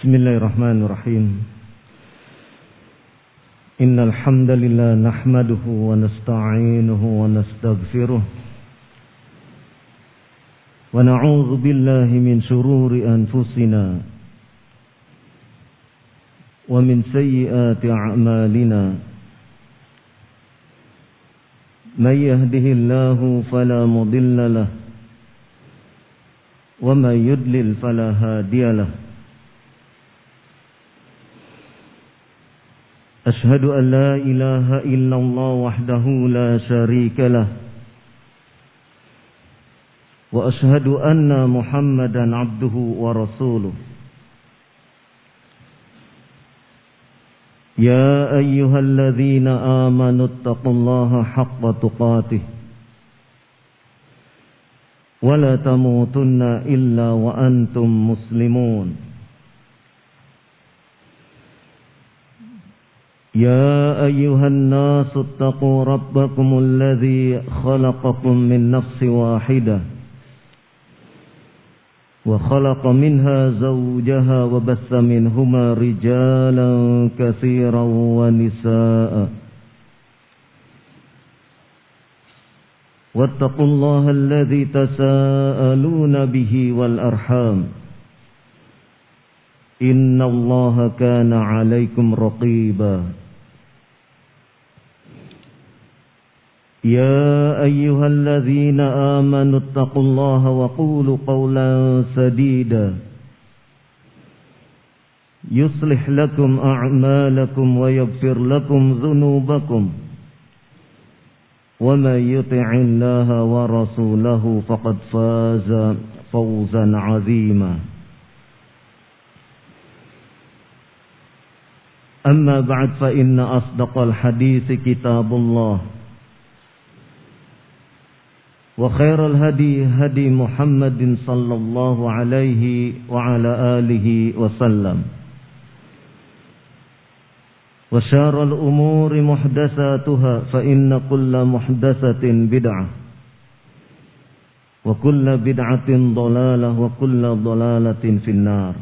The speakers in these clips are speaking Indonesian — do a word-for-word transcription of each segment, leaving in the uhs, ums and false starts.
Bismillahirrahmanirrahim. Innal hamdalillah nahmaduhu wa nasta'inuhu wa nastaghfiruh wa na'udzu billahi min shururi anfusina wa min sayyiati a'malina. May yahdihillahu fala mudilla lahu wa may yudlil fala hadiya lahu. أشهد أن لا إله إلا الله وحده لا شريك له وأشهد أن محمدا عبده ورسوله. يا أيها الذين آمنوا اتقوا الله حق تقاته ولا تموتن إلا وأنتم مسلمون. يا أيها الناس اتقوا ربكم الذي خلقكم من نفس واحدة وخلق منها زوجها وبث منهما رجالا كثيرا ونساء واتقوا الله الذي تساءلون به والأرحام إن الله كان عليكم رقيبا. يا أيها الذين آمنوا اتقوا الله وقولوا قولا سديدا يصلح لكم أعمالكم ويغفر لكم ذنوبكم ومن يطع الله ورسوله فقد فاز فوزا عظيما. أما بعد فإن أصدق الحديث كتاب الله وخير الهدي هدي محمد صلى الله عليه وعلى آله وسلم وشار الأمور محدثاتها فإن كل محدثة بدعة وكل بدعة ضلالة وكل ضلالة في النار.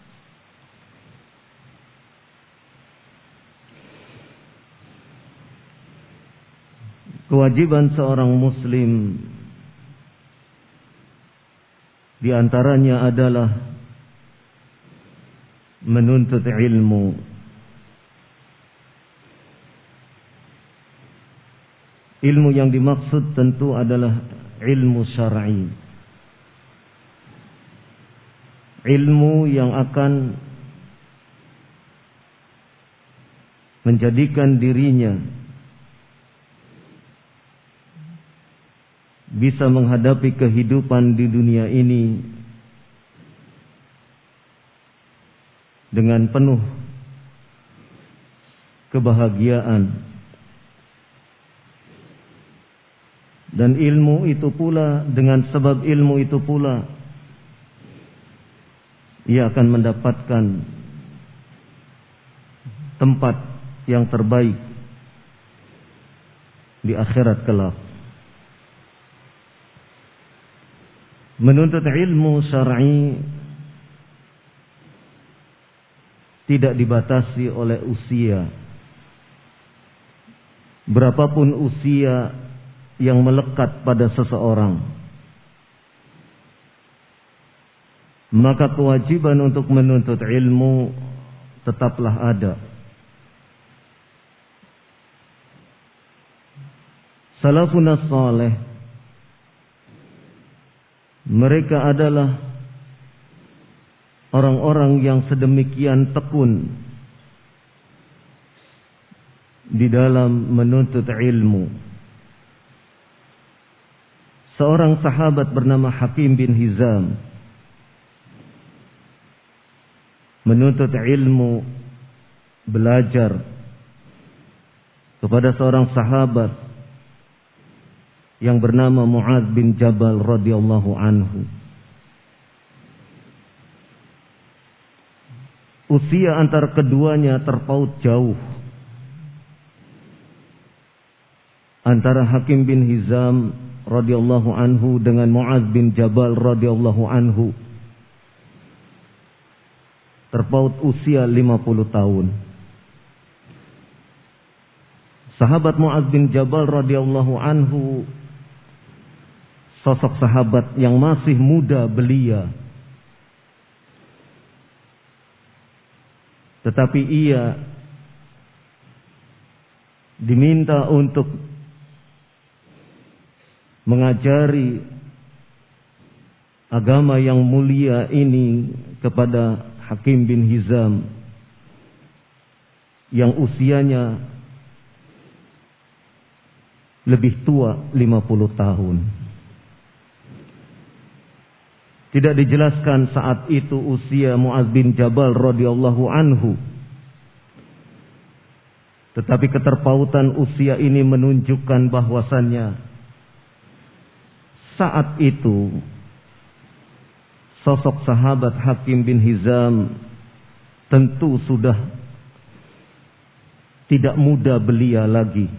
Kewajiban seorang muslim di antaranya adalah menuntut ilmu. Ilmu yang dimaksud tentu adalah ilmu syar'i. Ilmu yang akan menjadikan dirinya bisa menghadapi kehidupan di dunia ini dengan penuh kebahagiaan. Dan ilmu itu pula, dengan sebab ilmu itu pula, ia akan mendapatkan tempat yang terbaik di akhirat kelak. Menuntut ilmu syar'i tidak dibatasi oleh usia. Berapapun usia yang melekat pada seseorang, maka kewajiban untuk menuntut ilmu tetaplah ada. Salafun as-salih, mereka adalah orang-orang yang sedemikian tekun di dalam menuntut ilmu. Seorang sahabat bernama Hakim bin Hizam menuntut ilmu, belajar kepada seorang sahabat yang bernama Mu'adz bin Jabal radhiyallahu anhu. Usia antara keduanya terpaut jauh. Antara Hakim bin Hizam radhiyallahu anhu dengan Mu'adz bin Jabal radhiyallahu anhu. terpaut usia lima puluh tahun. Sahabat Mu'adz bin Jabal radhiyallahu anhu, sosok sahabat yang masih muda belia, tetapi ia diminta untuk mengajari agama yang mulia ini kepada Hakim bin Hizam yang usianya lebih tua lima puluh tahun. Tidak dijelaskan saat itu usia Mu'adz bin Jabal radhiyallahu anhu, tetapi keterpautan usia ini menunjukkan bahwasannya saat itu sosok sahabat Hakim bin Hizam tentu sudah tidak muda belia lagi.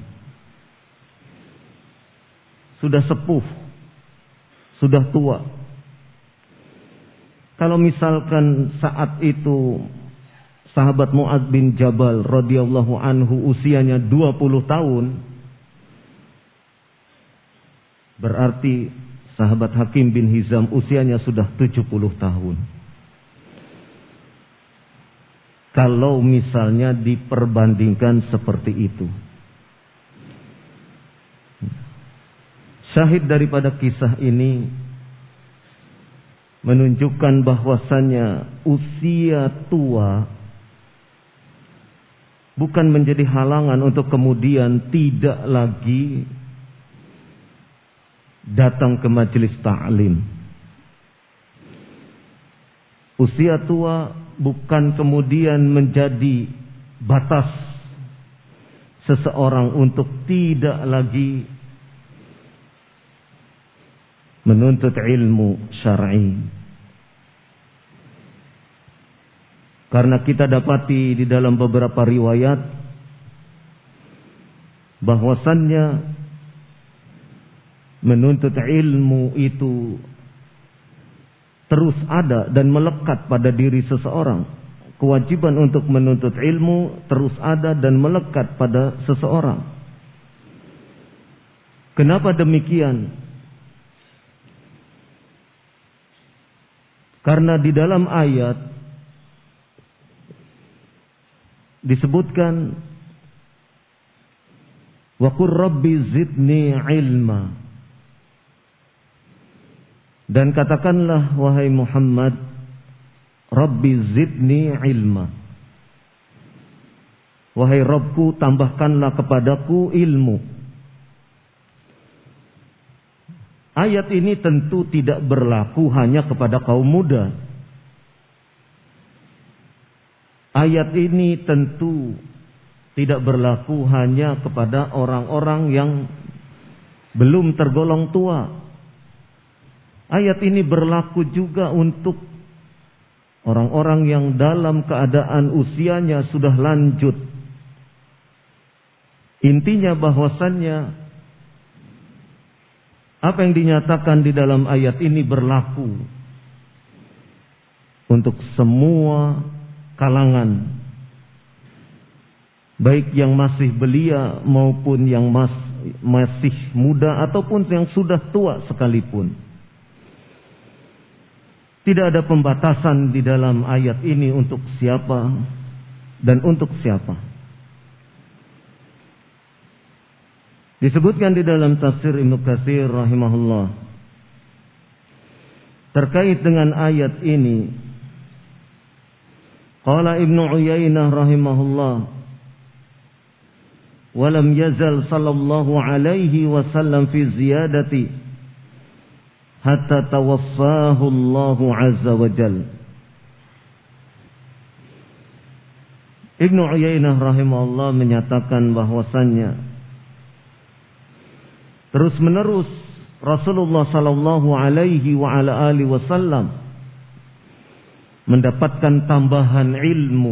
Sudah sepuh, sudah tua. Kalau misalkan saat itu sahabat Mu'adz bin Jabal radhiyallahu anhu usianya dua puluh tahun, berarti sahabat Hakim bin Hizam usianya sudah tujuh puluh tahun. Kalau misalnya diperbandingkan seperti itu. Syahid daripada kisah ini menunjukkan bahwasannya usia tua bukan menjadi halangan untuk kemudian tidak lagi datang ke majelis ta'lim. Usia tua bukan kemudian menjadi batas seseorang untuk tidak lagi menuntut ilmu syar'i. Karena kita dapati di dalam beberapa riwayat bahwasannya menuntut ilmu itu terus ada dan melekat pada diri seseorang. Kewajiban untuk menuntut ilmu terus ada dan melekat pada seseorang. Kenapa demikian? Karena di dalam ayat disebutkan wa qur rabbi zidni ilma, dan katakanlah wahai Muhammad, Rabbi zidni ilma, wahai Rabbku tambahkanlah kepadaku ilmu. Ayat ini tentu tidak berlaku hanya kepada kaum muda. Ayat ini tentu tidak berlaku hanya kepada orang-orang yang belum tergolong tua. Ayat ini berlaku juga untuk orang-orang yang dalam keadaan usianya sudah lanjut. Intinya bahwasannya apa yang dinyatakan di dalam ayat ini berlaku untuk semua kalangan, baik yang masih belia maupun yang mas, masih muda ataupun yang sudah tua sekalipun. Tidak ada pembatasan di dalam ayat ini untuk siapa dan untuk siapa. Disebutkan di dalam tafsir Ibnu Katsir rahimahullah terkait dengan ayat ini. Qala Ibnu Uyainah rahimahullah, wa lam yazal sallallahu alaihi wasallam fi ziyadati hatta tawaffahu Allah azza wa jalla. Ibnu Uyainah rahimahullah menyatakan bahwasannya terus menerus Rasulullah sallallahu alaihi wa ala alihi wasallam mendapatkan tambahan ilmu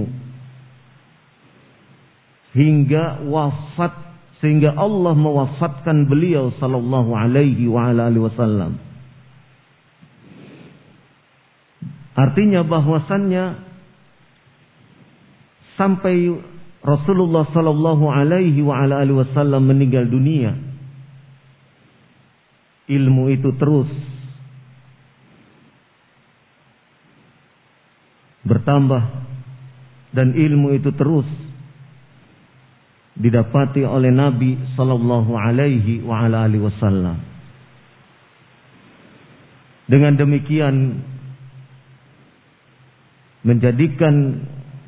hingga wafat, sehingga Allah mewafatkan beliau sallallahu alaihi wa ala alihi wasallam. Artinya bahwasannya sampai Rasulullah sallallahu alaihi wa ala alihi wasallam meninggal dunia, ilmu itu terus bertambah dan ilmu itu terus didapati oleh Nabi sallallahu alaihi wa ala alihi wasallam. Dengan demikian menjadikan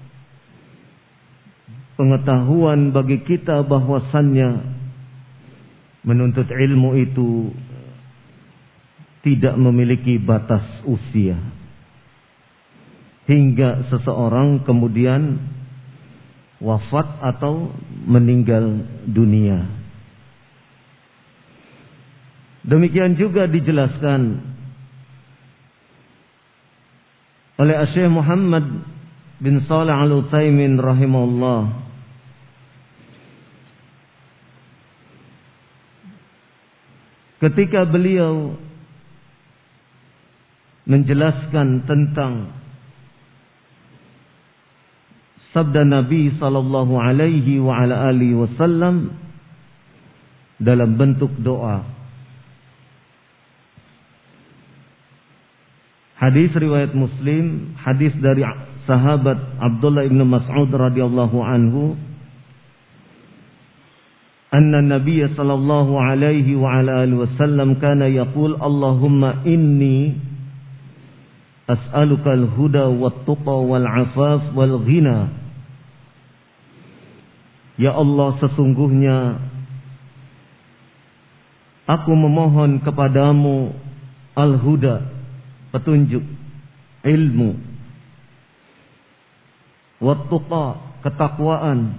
pengetahuan bagi kita bahwasannya menuntut ilmu itu tidak memiliki batas usia, hingga seseorang kemudian wafat atau meninggal dunia. Demikian juga dijelaskan oleh Syekh Muhammad bin Shalih Al-Utsaimin rahimahullah ketika beliau menjelaskan tentang sabda Nabi sallallahu alaihi wa ala alihi wasallam dalam bentuk doa. Hadis riwayat Muslim, hadis dari sahabat Abdullah ibn Mas'ud radhiyallahu anhu, anna Nabiy sallallahu alaihi wa ala alihi wasallam kana yaqul Allahumma inni as'aluka al-huda wat-tuqa wal-'afaf wal-ghina. Ya Allah, sesungguhnya aku memohon kepadamu al-huda, petunjuk, ilmu, wat-tuqa, ketakwaan,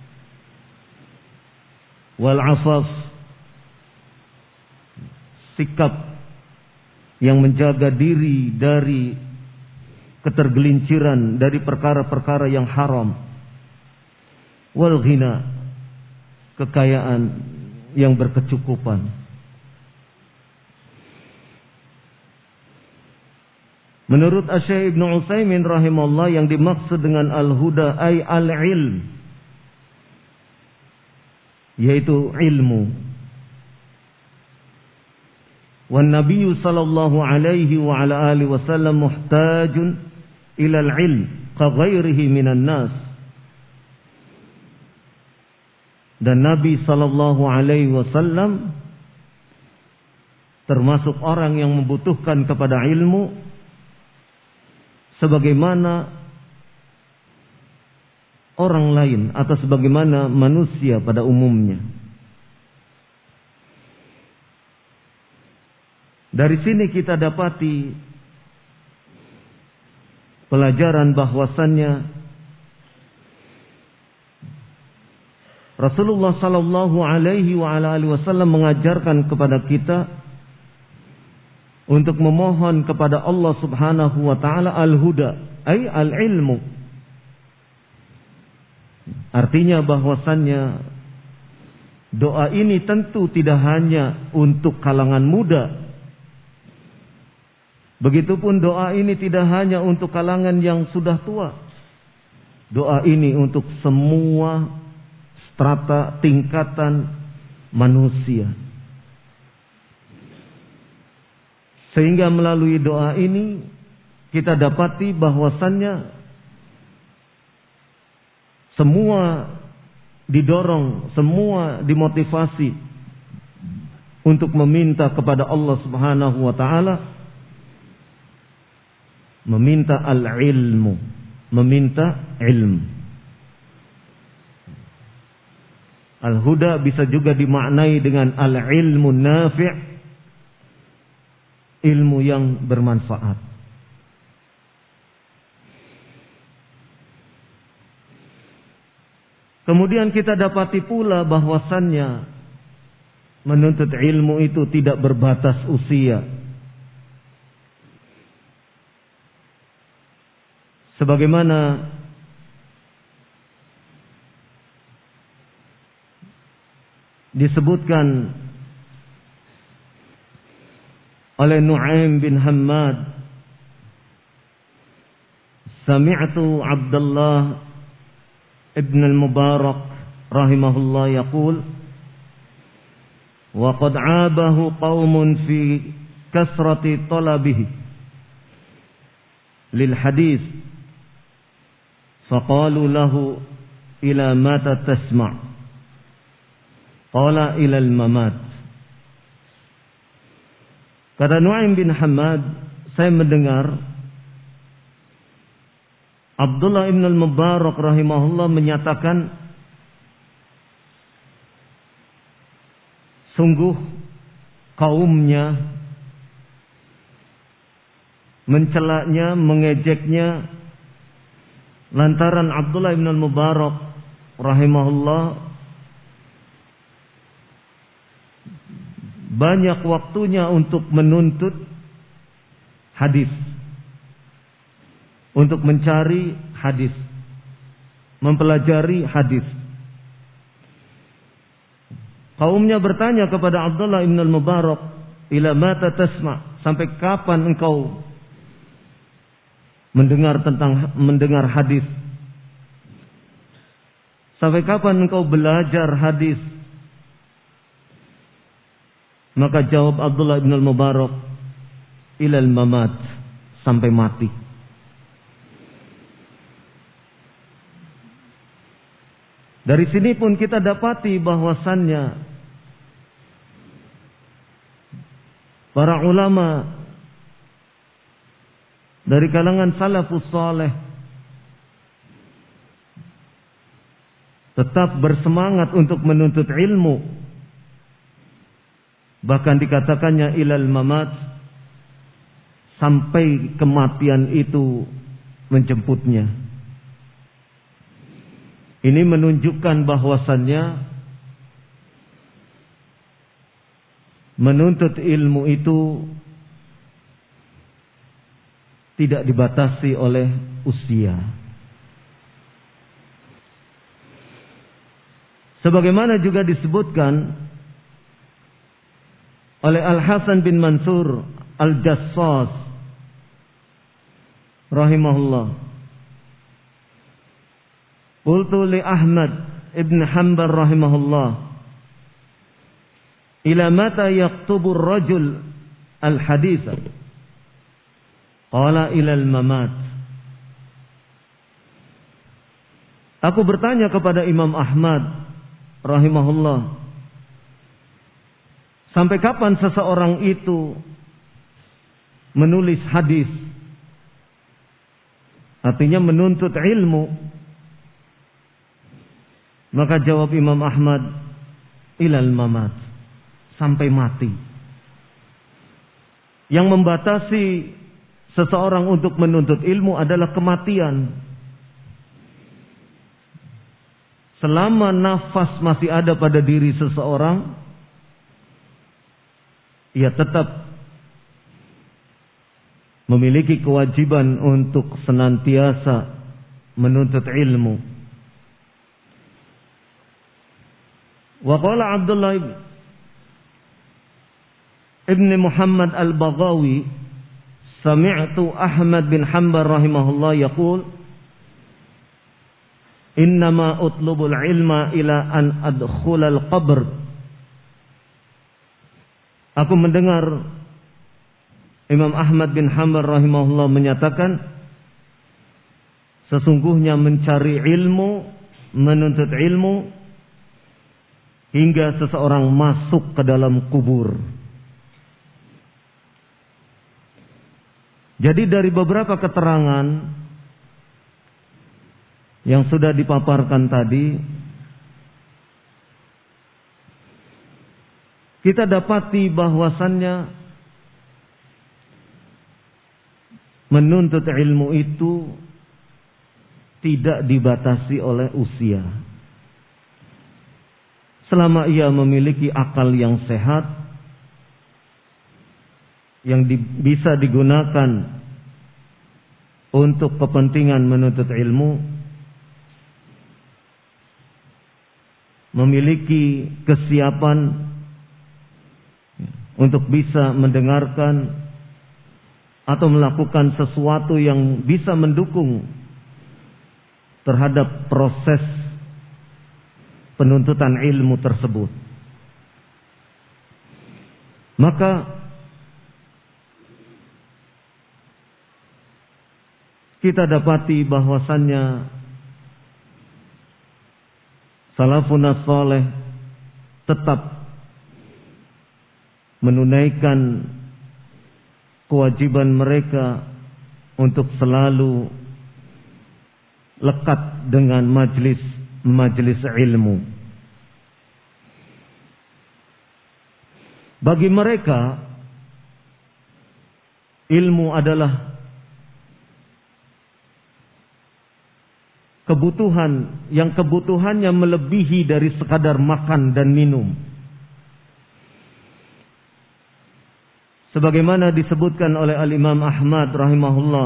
wal-'afaf, sikap yang menjaga diri dari ketergelinciran dari perkara-perkara yang haram, wal ghina, kekayaan yang berkecukupan. Menurut Syekh Ibnu Utsaimin rahimahullah, yang dimaksud dengan al-huda ay al-ilm, yaitu ilmu. Wan Nabi sallallahu alaihi wa ala alihi wasallam muhtajun ila al-ilm ka ghairihi minan nas. Dan Nabi sallallahu alaihi wasallam termasuk orang yang membutuhkan kepada ilmu sebagaimana orang lain atau sebagaimana manusia pada umumnya. Dari sini kita dapati pelajaran bahwasannya Rasulullah sallallahu alaihi wa ala alihi wasallam mengajarkan kepada kita untuk memohon kepada Allah Subhanahu wa taala al-huda, ay al-ilmu. Artinya bahwasannya doa ini tentu tidak hanya untuk kalangan muda. Begitupun doa ini tidak hanya untuk kalangan yang sudah tua. Doa ini untuk semua strata tingkatan manusia. Sehingga melalui doa ini kita dapati bahwasannya semua didorong, semua dimotivasi untuk meminta kepada Allah Subhanahu wa taala, meminta al-ilmu, meminta ilmu. Al-huda bisa juga dimaknai dengan al-ilmu nafi', ilmu yang bermanfaat. Kemudian kita dapati pula bahwasannya menuntut ilmu itu tidak berbatas usia. Sebagaimana disebutkan oleh Nu'aim bin Hammad, sami'tu Abdullah Ibn al-Mubarak rahimahullah yaqul wa qad 'abahu qaumun fi kasrati talabihi lil hadis faqalu lahu ila mata tasma' qala ila al-mamat. Kata Nu'aim bin Hammad, saya mendengar Abdullah ibn al-Mubarak rahimahullah menyatakan, sungguh kaumnya mencelaknya, mengejeknya lantaran Abdullah ibn al-Mubarak rahimahullah banyak waktunya untuk menuntut hadis, untuk mencari hadis, mempelajari hadis. Kaumnya bertanya kepada Abdullah ibn al-Mubarak, ila mata tasma', sampai kapan engkau mendengar tentang mendengar hadis? Sampai kapan engkau belajar hadis? Maka jawab Abdullah ibn al-Mubarak, ilal mamat, sampai mati. Dari sini pun kita dapati bahwasannya para ulama dari kalangan salafus saleh tetap bersemangat untuk menuntut ilmu. Bahkan dikatakannya ilal mamat, sampai kematian itu menjemputnya. Ini menunjukkan bahwasannya menuntut ilmu itu tidak dibatasi oleh usia. Sebagaimana juga disebutkan oleh Al-Hasan bin Mansur Al-Jassas rahimahullah, qultu li Ahmad ibn Hanbal rahimahullah, ila mata yaktubu ar-rajul al-hadith? Qala ila al-mamat. Aku bertanya kepada Imam Ahmad rahimahullah, sampai kapan seseorang itu menulis hadis? Artinya menuntut ilmu. Maka jawab Imam Ahmad, ilal mamat, sampai mati. Yang membatasi seseorang untuk menuntut ilmu adalah kematian. Selama nafas masih ada pada diri seseorang, ia tetap memiliki kewajiban untuk senantiasa menuntut ilmu. Wa qala Abdullah ibn Muhammad al-Baghawi, sami'tu Ahmad bin Hanbal rahimahullah yaqul, innama utlubul ilma ila an adkhulal qabr. Aku mendengar Imam Ahmad bin Hanbal rahimahullah menyatakan, sesungguhnya mencari ilmu, menuntut ilmu hingga seseorang masuk ke dalam kubur. Jadi dari beberapa keterangan yang sudah dipaparkan tadi, kita dapati bahwasannya menuntut ilmu itu tidak dibatasi oleh usia. Selama ia memiliki akal yang sehat, yang di, bisa digunakan untuk kepentingan menuntut ilmu, memiliki kesiapan untuk bisa mendengarkan atau melakukan sesuatu yang bisa mendukung terhadap proses penuntutan ilmu tersebut. Maka kita dapati bahwasannya salafun saleh tetap menunaikan kewajiban mereka untuk selalu lekat dengan majlis-majlis ilmu. Bagi mereka, ilmu adalah kebutuhan yang kebutuhannya melebihi dari sekadar makan dan minum. Sebagaimana disebutkan oleh Al-Imam Ahmad rahimahullah,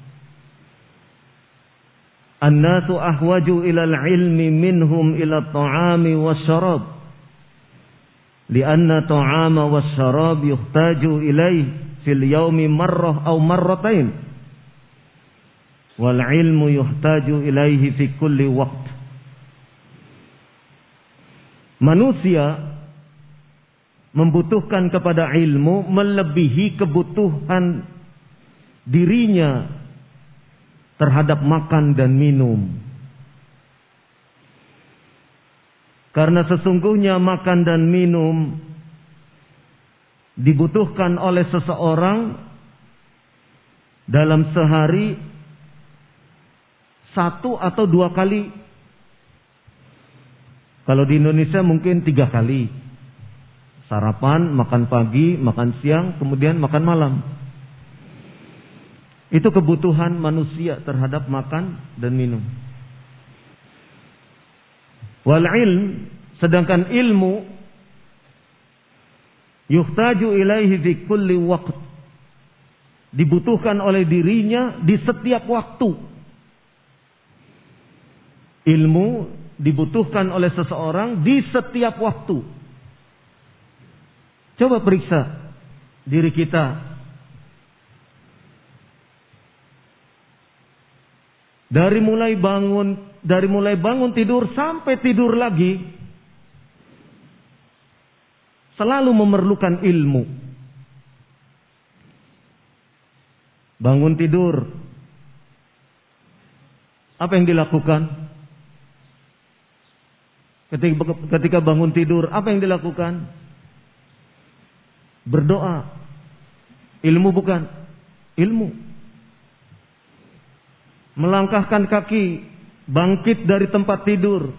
"An-nasu ahwaju ilal ilmi minhum ila ta'ami wasyarab, lianna ta'ama wasyarab yuhtaju ilaih fil yaumi marrah aw marratain, wal ilmu yuhtaju ilaihi fi kulli waqt." Manusia membutuhkan kepada ilmu melebihi kebutuhan dirinya terhadap makan dan minum. Karena sesungguhnya makan dan minum dibutuhkan oleh seseorang dalam sehari satu atau dua kali. Kalau di Indonesia mungkin tiga kali. Sarapan, makan pagi, makan siang, kemudian makan malam. Itu kebutuhan manusia terhadap makan dan minum. Wal ilm, sedangkan ilmu yuhtaju ilaihi fi kulli waqt, dibutuhkan oleh dirinya di setiap waktu. Ilmu dibutuhkan oleh seseorang di setiap waktu. Coba periksa diri kita. Dari mulai bangun, dari mulai bangun tidur sampai tidur lagi, selalu memerlukan ilmu. Bangun tidur, apa yang dilakukan? Ketika, ketika bangun tidur, apa yang dilakukan? Berdoa. Ilmu bukan? Ilmu. Melangkahkan kaki, bangkit dari tempat tidur.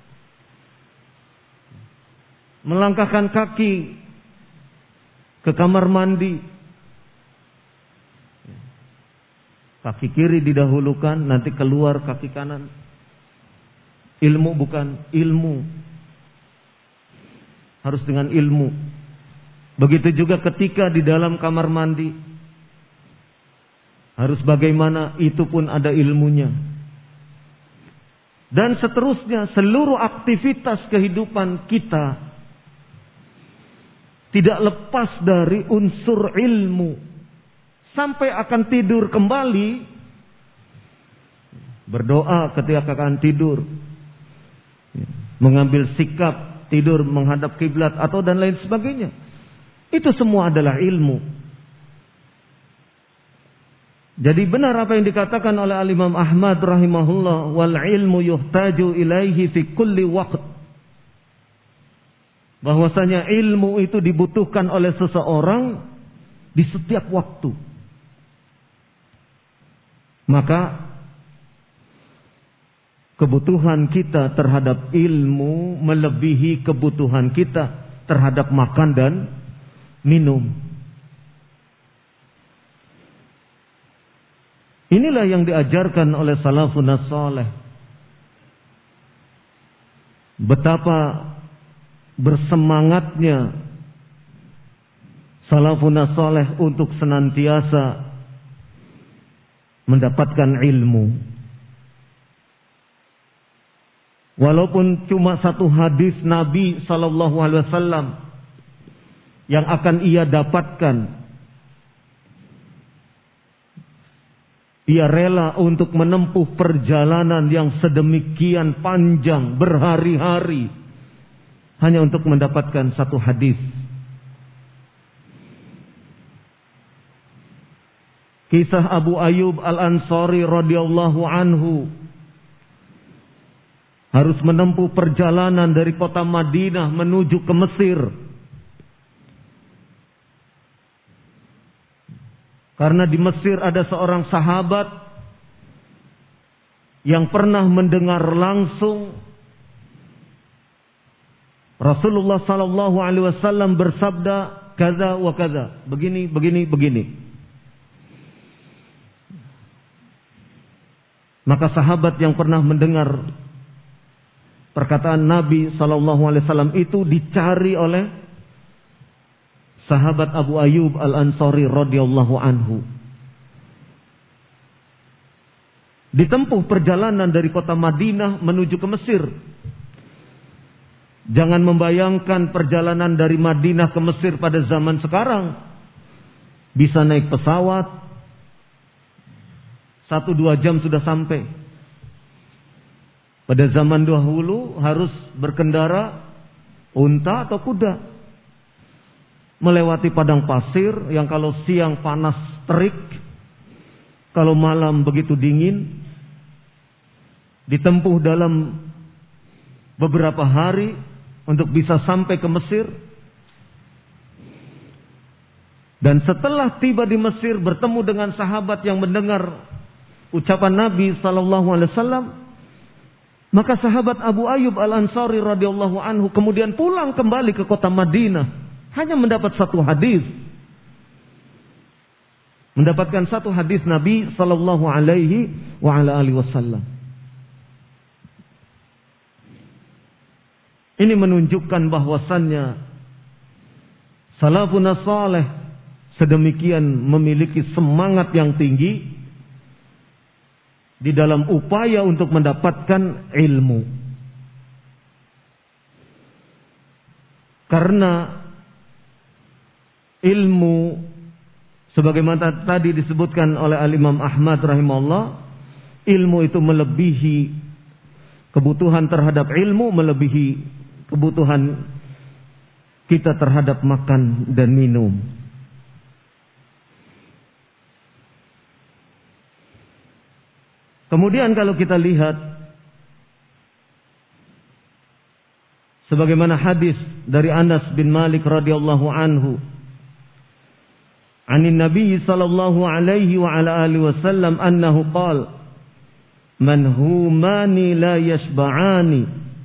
Melangkahkan kaki ke kamar mandi. Kaki kiri didahulukan, nanti keluar kaki kanan. Ilmu bukan? Ilmu. Harus dengan ilmu. Begitu juga ketika di dalam kamar mandi. Harus bagaimana, itu pun ada ilmunya. Dan seterusnya, seluruh aktivitas kehidupan kita tidak lepas dari unsur ilmu. Sampai akan tidur kembali, berdoa ketika akan tidur, mengambil sikap tidur menghadap kiblat atau dan lain sebagainya. Itu semua adalah ilmu. Jadi benar apa yang dikatakan oleh Al-Imam Ahmad rahimahullah, wal ilmu yuhtaju ilaihi fi kulli waqt. Bahwasanya ilmu itu dibutuhkan oleh seseorang di setiap waktu. Maka kebutuhan kita terhadap ilmu melebihi kebutuhan kita terhadap makan dan minum. Inilah yang diajarkan oleh salafun saleh. Betapa bersemangatnya salafun saleh untuk senantiasa mendapatkan ilmu. Walaupun cuma satu hadis Nabi sallallahu alaihi wasallam yang akan ia dapatkan, Ia rela untuk menempuh perjalanan yang sedemikian panjang, berhari-hari, hanya untuk mendapatkan satu hadis. Kisah Abu Ayyub Al-Ansari radhiyallahu anhu harus menempuh perjalanan dari kota Madinah menuju ke Mesir. Karena di Mesir ada seorang sahabat yang pernah mendengar langsung Rasulullah sallallahu alaihi wasallam bersabda kaza wa kaza, begini, begini, begini. Maka sahabat yang pernah mendengar perkataan Nabi sallallahu alaihi wasallam itu dicari oleh sahabat Abu Ayyub Al-Ansari radhiyallahu anhu. Ditempuh perjalanan dari kota Madinah menuju ke Mesir. Jangan membayangkan perjalanan dari Madinah ke Mesir pada zaman sekarang. Bisa naik pesawat, satu dua jam sudah sampai. Pada zaman dahulu harus berkendara unta atau kuda. Melewati padang pasir yang kalau siang panas terik, kalau malam begitu dingin. Ditempuh dalam beberapa hari untuk bisa sampai ke Mesir. Dan setelah tiba di Mesir bertemu dengan sahabat yang mendengar ucapan Nabi sallallahu alaihi wasallam, maka sahabat Abu Ayyub Al-Ansari radhiyallahu anhu kemudian pulang kembali ke kota Madinah. Hanya mendapat satu hadis. Mendapatkan satu hadis Nabi sallallahu alaihi wa ala alihi wasallam. Ini menunjukkan bahwasannya salafun saleh sedemikian memiliki semangat yang tinggi di dalam upaya untuk mendapatkan ilmu. Karena ilmu sebagaimana tadi disebutkan oleh Al-Imam Ahmad rahimahullah, ilmu itu melebihi kebutuhan terhadap ilmu, melebihi kebutuhan kita terhadap makan dan minum. Kemudian kalau kita lihat sebagaimana hadis dari Anas bin Malik radhiyallahu anhu, Anin Nabi sallallahu alaihi wa ala alihi wasallam annahu qala manhumani la yashba'ani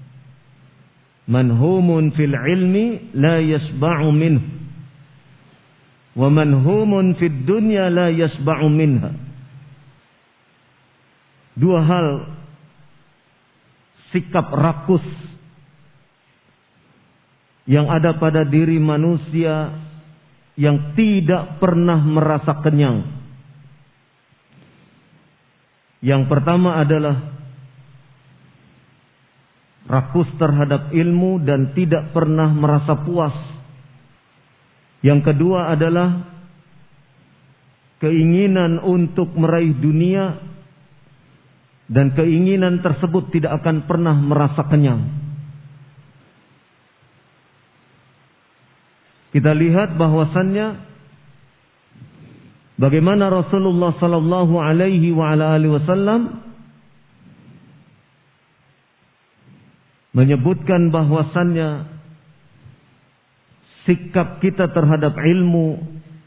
manhumun fil ilmi la yashba'u minhu wa manhumun fid dunya la yashba'u minha. Dua hal sikap rakus yang ada pada diri manusia yang tidak pernah merasa kenyang. Yang pertama adalah rakus terhadap ilmu dan tidak pernah merasa puas. Yang kedua adalah keinginan untuk meraih dunia dan keinginan tersebut tidak akan pernah merasa kenyang. Kita lihat bahwasannya bagaimana Rasulullah sallallahu alaihi wa ala alihi wasallam menyebutkan bahwasannya sikap kita terhadap ilmu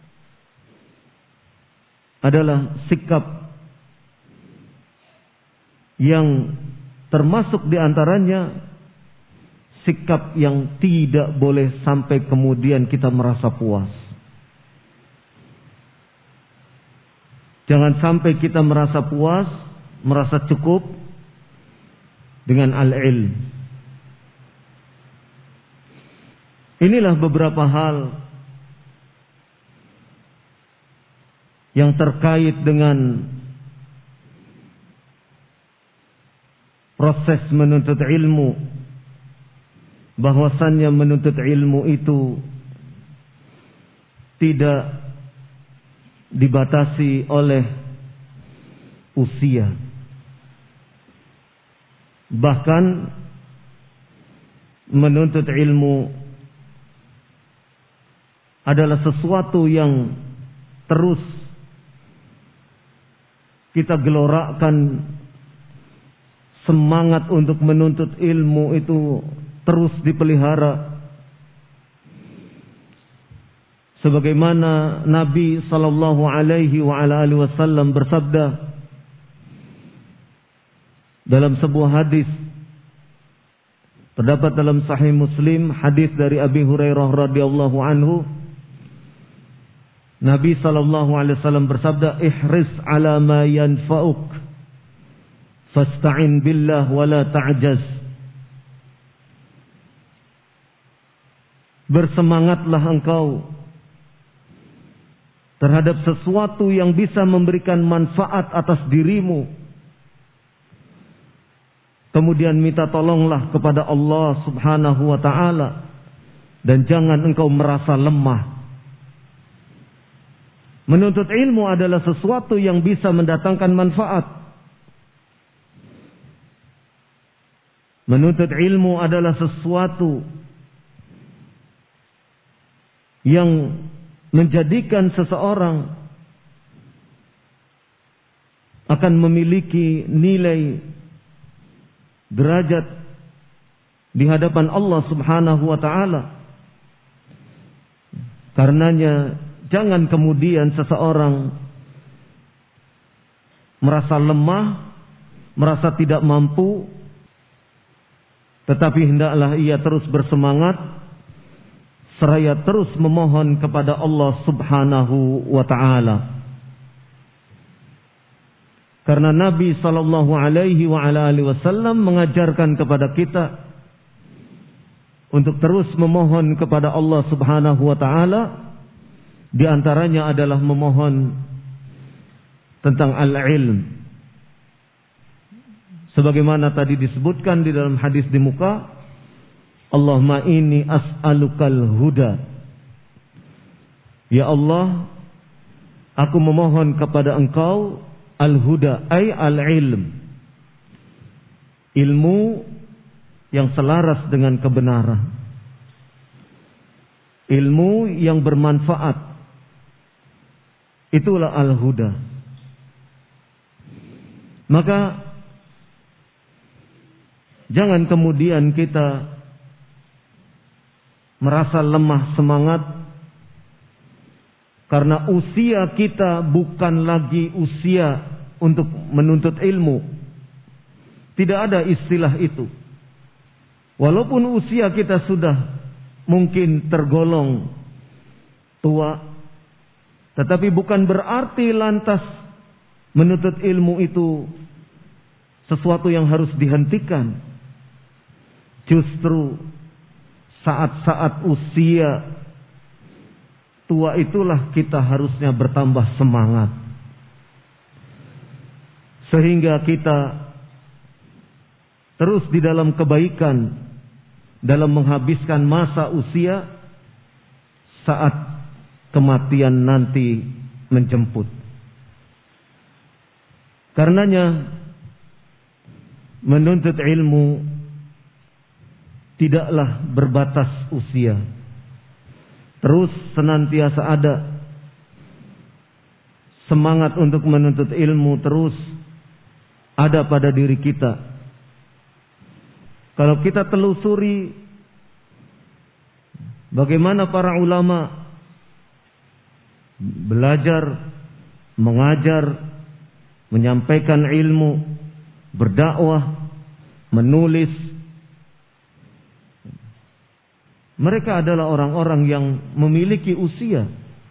adalah sikap yang termasuk di antaranya sikap yang tidak boleh sampai kemudian kita merasa puas. Jangan sampai kita merasa puas, merasa cukup dengan al-ilm. Inilah beberapa hal yang terkait dengan proses menuntut ilmu. Bahwasannya menuntut ilmu itu tidak dibatasi oleh usia. Bahkan menuntut ilmu adalah sesuatu yang terus kita gelorakan. Semangat untuk menuntut ilmu itu terus dipelihara. Sebagaimana Nabi sallallahu alaihi wa ala alihi wasallam bersabda dalam sebuah hadis, terdapat dalam Sahih Muslim, hadis dari Abi Hurairah radhiyallahu anhu. Nabi sallallahu alaihi wasallam bersabda, "Ihris ala ma yanfa'uk, fasta'in billah wa la ta'jaz." Bersemangatlah engkau terhadap sesuatu yang bisa memberikan manfaat atas dirimu. Kemudian minta tolonglah kepada Allah Subhanahu wa ta'ala, dan jangan engkau merasa lemah. Menuntut ilmu adalah sesuatu yang bisa mendatangkan manfaat. Menuntut ilmu adalah sesuatu yang menjadikan seseorang akan memiliki nilai derajat di hadapan Allah Subhanahu wa ta'ala. Karenanya jangan kemudian seseorang merasa lemah, merasa tidak mampu, tetapi hendaklah ia terus bersemangat seraya terus memohon kepada Allah Subhanahu wa ta'ala. Karena Nabi sallallahu alaihi wa ala alihi wasallam mengajarkan kepada kita untuk terus memohon kepada Allah Subhanahu wa ta'ala. Di antaranya adalah memohon tentang al-ilm. Sebagaimana tadi disebutkan di dalam hadis di muka, Allahumma inni as'alukal huda. Ya Allah, aku memohon kepada engkau al-huda, ay al-ilm. Ilmu yang selaras dengan kebenaran. Ilmu yang bermanfaat. Itulah al-huda. Maka jangan kemudian kita merasa lemah semangat karena usia kita bukan lagi usia untuk menuntut ilmu. Tidak ada istilah itu. Walaupun usia kita sudah mungkin tergolong tua, tetapi bukan berarti lantas menuntut ilmu itu sesuatu yang harus dihentikan. Justru saat-saat usia tua itulah kita harusnya bertambah semangat, sehingga kita terus di dalam kebaikan, dalam menghabiskan masa usia saat kematian nanti menjemput. Karenanya menuntut ilmu tidaklah berbatas usia. Terus senantiasa ada semangat untuk menuntut ilmu, terus ada pada diri kita. Kalau kita telusuri bagaimana para ulama belajar, mengajar, menyampaikan ilmu, berdakwah, menulis, mereka adalah orang-orang yang memiliki usia.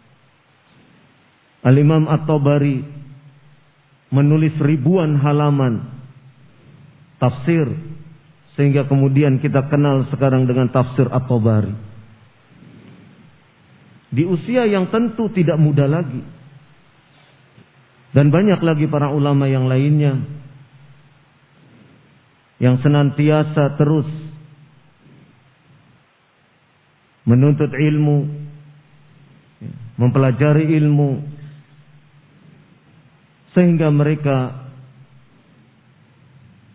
Al-Imam At-Tabari menulis ribuan halaman tafsir, sehingga kemudian kita kenal sekarang dengan tafsir At-Tabari. Di usia yang tentu tidak muda lagi. Dan banyak lagi para ulama yang lainnya yang senantiasa terus menuntut ilmu, mempelajari ilmu, sehingga mereka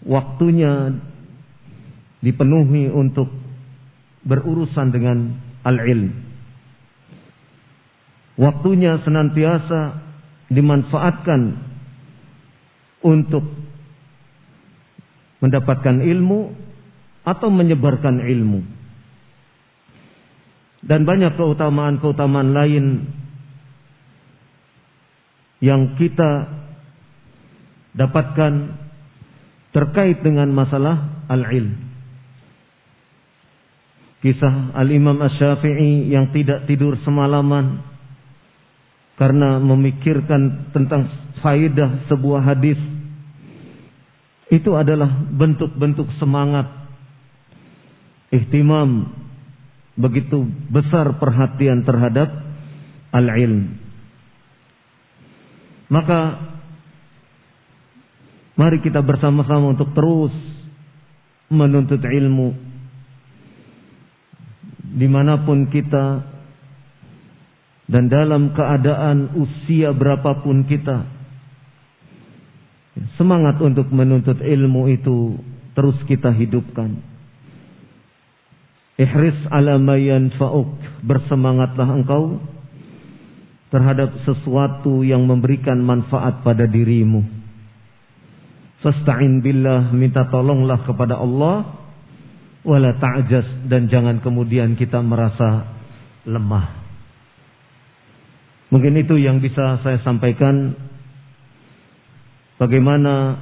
waktunya dipenuhi untuk berurusan dengan al-ilm. Waktunya senantiasa dimanfaatkan untuk mendapatkan ilmu atau menyebarkan ilmu. Dan banyak keutamaan-keutamaan lain yang kita dapatkan terkait dengan masalah al-ilm. Kisah Al-Imam Asy-Syafi'i yang tidak tidur semalaman karena memikirkan tentang faedah sebuah hadis, itu adalah bentuk-bentuk semangat, ihtimam, begitu besar perhatian terhadap al-ilm. Maka mari kita bersama-sama untuk terus menuntut ilmu dimanapun kita dan dalam keadaan usia berapapun kita. Semangat untuk menuntut ilmu itu terus kita hidupkan. Ihris ala ma yanfa'uk, bersemangatlah engkau terhadap sesuatu yang memberikan manfaat pada dirimu. Fasta'in billah, minta tolonglah kepada Allah. Wala ta'jaz, dan jangan kemudian kita merasa lemah. Mungkin itu yang bisa saya sampaikan. Bagaimana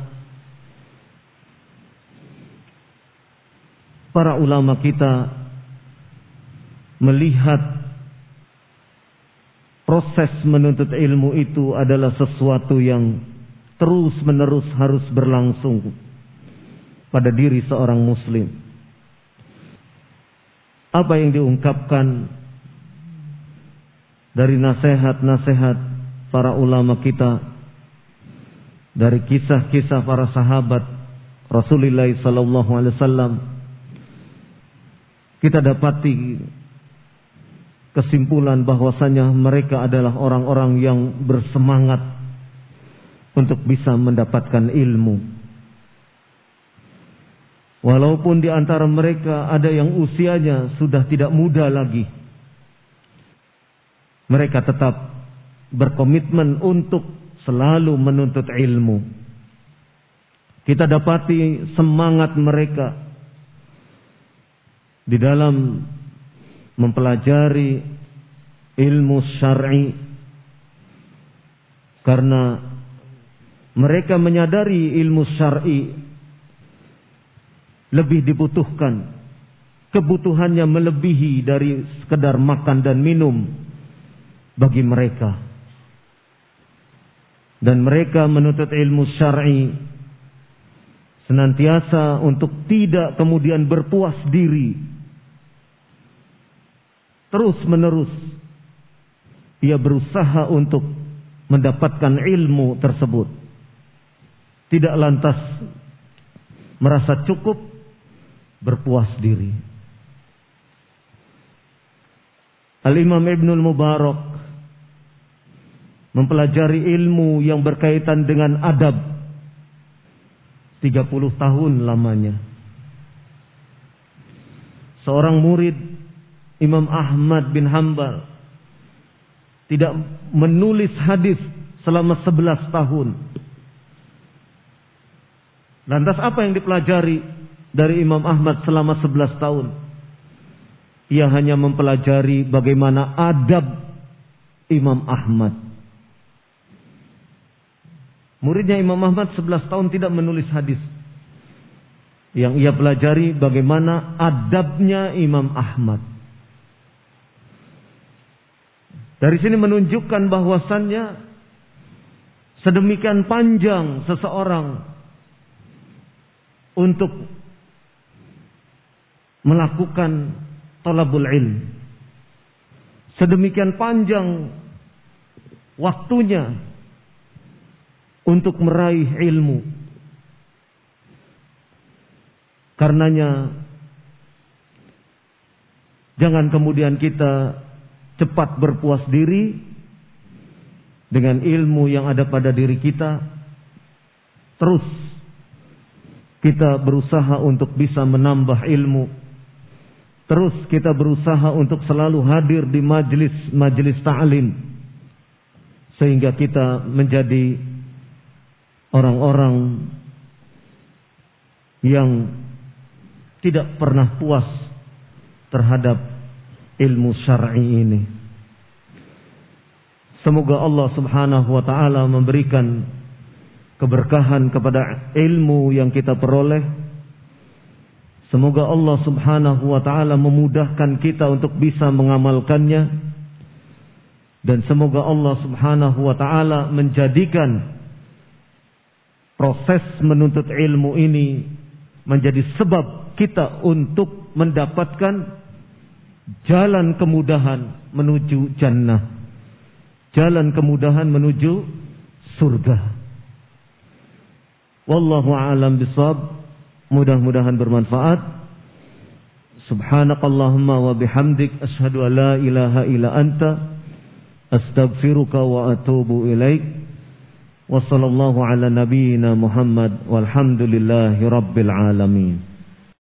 para ulama kita melihat proses menuntut ilmu itu adalah sesuatu yang terus menerus harus berlangsung pada diri seorang muslim. Apa yang diungkapkan dari nasihat-nasihat para ulama kita, dari kisah-kisah para sahabat Rasulullah sallallahu alaihi wasallam, kita dapati kesimpulan bahwasanya mereka adalah orang-orang yang bersemangat untuk bisa mendapatkan ilmu. Walaupun di antara mereka ada yang usianya sudah tidak muda lagi, mereka tetap berkomitmen untuk selalu menuntut ilmu. Kita dapati semangat mereka di dalam mempelajari ilmu syar'i, karena mereka menyadari ilmu syar'i lebih dibutuhkan, kebutuhannya melebihi dari sekedar makan dan minum bagi mereka. Dan mereka menuntut ilmu syar'i senantiasa untuk tidak kemudian berpuas diri. Terus menerus ia berusaha untuk mendapatkan ilmu tersebut. Tidak lantas merasa cukup, berpuas diri. Al-Imam Ibnul Mubarak mempelajari ilmu yang berkaitan dengan adab tiga puluh tahun lamanya. Seorang murid Imam Ahmad bin Hanbal tidak menulis hadis selama sebelas tahun. Lantas apa yang dipelajari dari Imam Ahmad selama sebelas tahun? Ia hanya mempelajari bagaimana adab Imam Ahmad. Muridnya Imam Ahmad sebelas tahun tidak menulis hadis. Yang ia pelajari bagaimana adabnya Imam Ahmad. Dari sini menunjukkan bahwasannya sedemikian panjang seseorang untuk melakukan talabul ilm. Sedemikian panjang waktunya untuk meraih ilmu. Karenanya jangan kemudian kita cepat berpuas diri dengan ilmu yang ada pada diri kita. Terus kita berusaha untuk bisa menambah ilmu. Terus kita berusaha untuk selalu hadir di majlis-majlis ta'lim, sehingga kita menjadi orang-orang yang tidak pernah puas terhadap ilmu syar'i ini. Semoga Allah Subhanahu wa taala memberikan keberkahan kepada ilmu yang kita peroleh. Semoga Allah Subhanahu wa taala memudahkan kita untuk bisa mengamalkannya, dan semoga Allah Subhanahu wa taala menjadikan proses menuntut ilmu ini menjadi sebab kita untuk mendapatkan jalan kemudahan menuju jannah, jalan kemudahan menuju surga. Wallahu a'lam bishawab. Mudah-mudahan bermanfaat. Subhanakallahumma wa bihamdik, asyhadu an la ilaha illa anta, astaghfiruka wa atubu ilaik. Wa sallallahu ala nabiyyina Muhammad walhamdulillahi rabbil alamin.